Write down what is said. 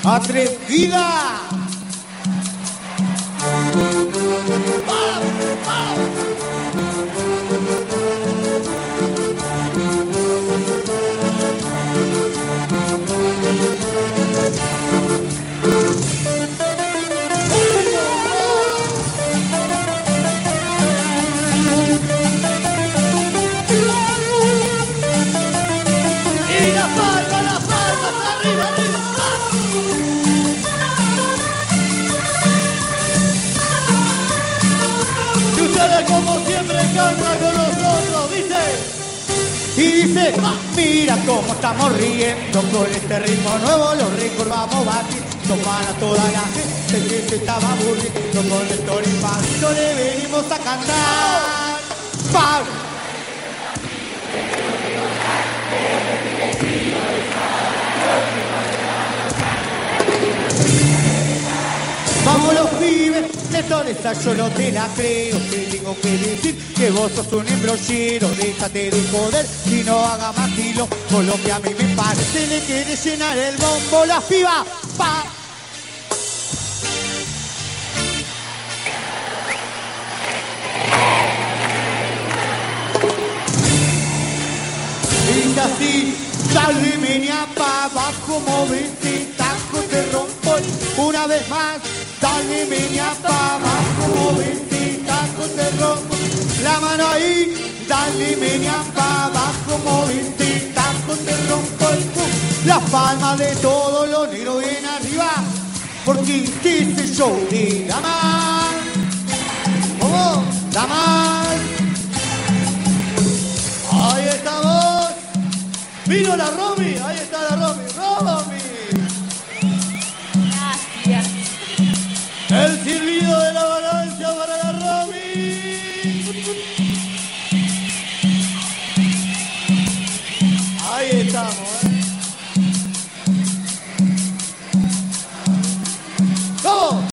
atrevida. Como siempre canta con nosotros, dice. Y dice, mira cómo estamos riendo con este ritmo nuevo, los récords vamos batiendo para toda la gente que se estaba aburriendo con el Storypan. Le venimos a cantar. ¡Pam! Vamos los pibes, de toda esa yo no te la creo. Te tengo que decir que vos sos un embrollero. Déjate de joder y no haga más kilo. Por lo que a mí me parece le quiere llenar el bombo las pibas. ¡Pa! Dice así, dale meña pa' abajo, movete, taco te rompo una vez más. Dale meña pa' abajo, movete, taco te rompo. La mano ahí, dale meña pa' abajo, movete, taco te rompo el cu. Las palmas de todos los negros bien arriba, porque hiciste show de la mar. ¿Cómo? La mar. Ahí estamos. Vino la Romy, ahí está la Romy.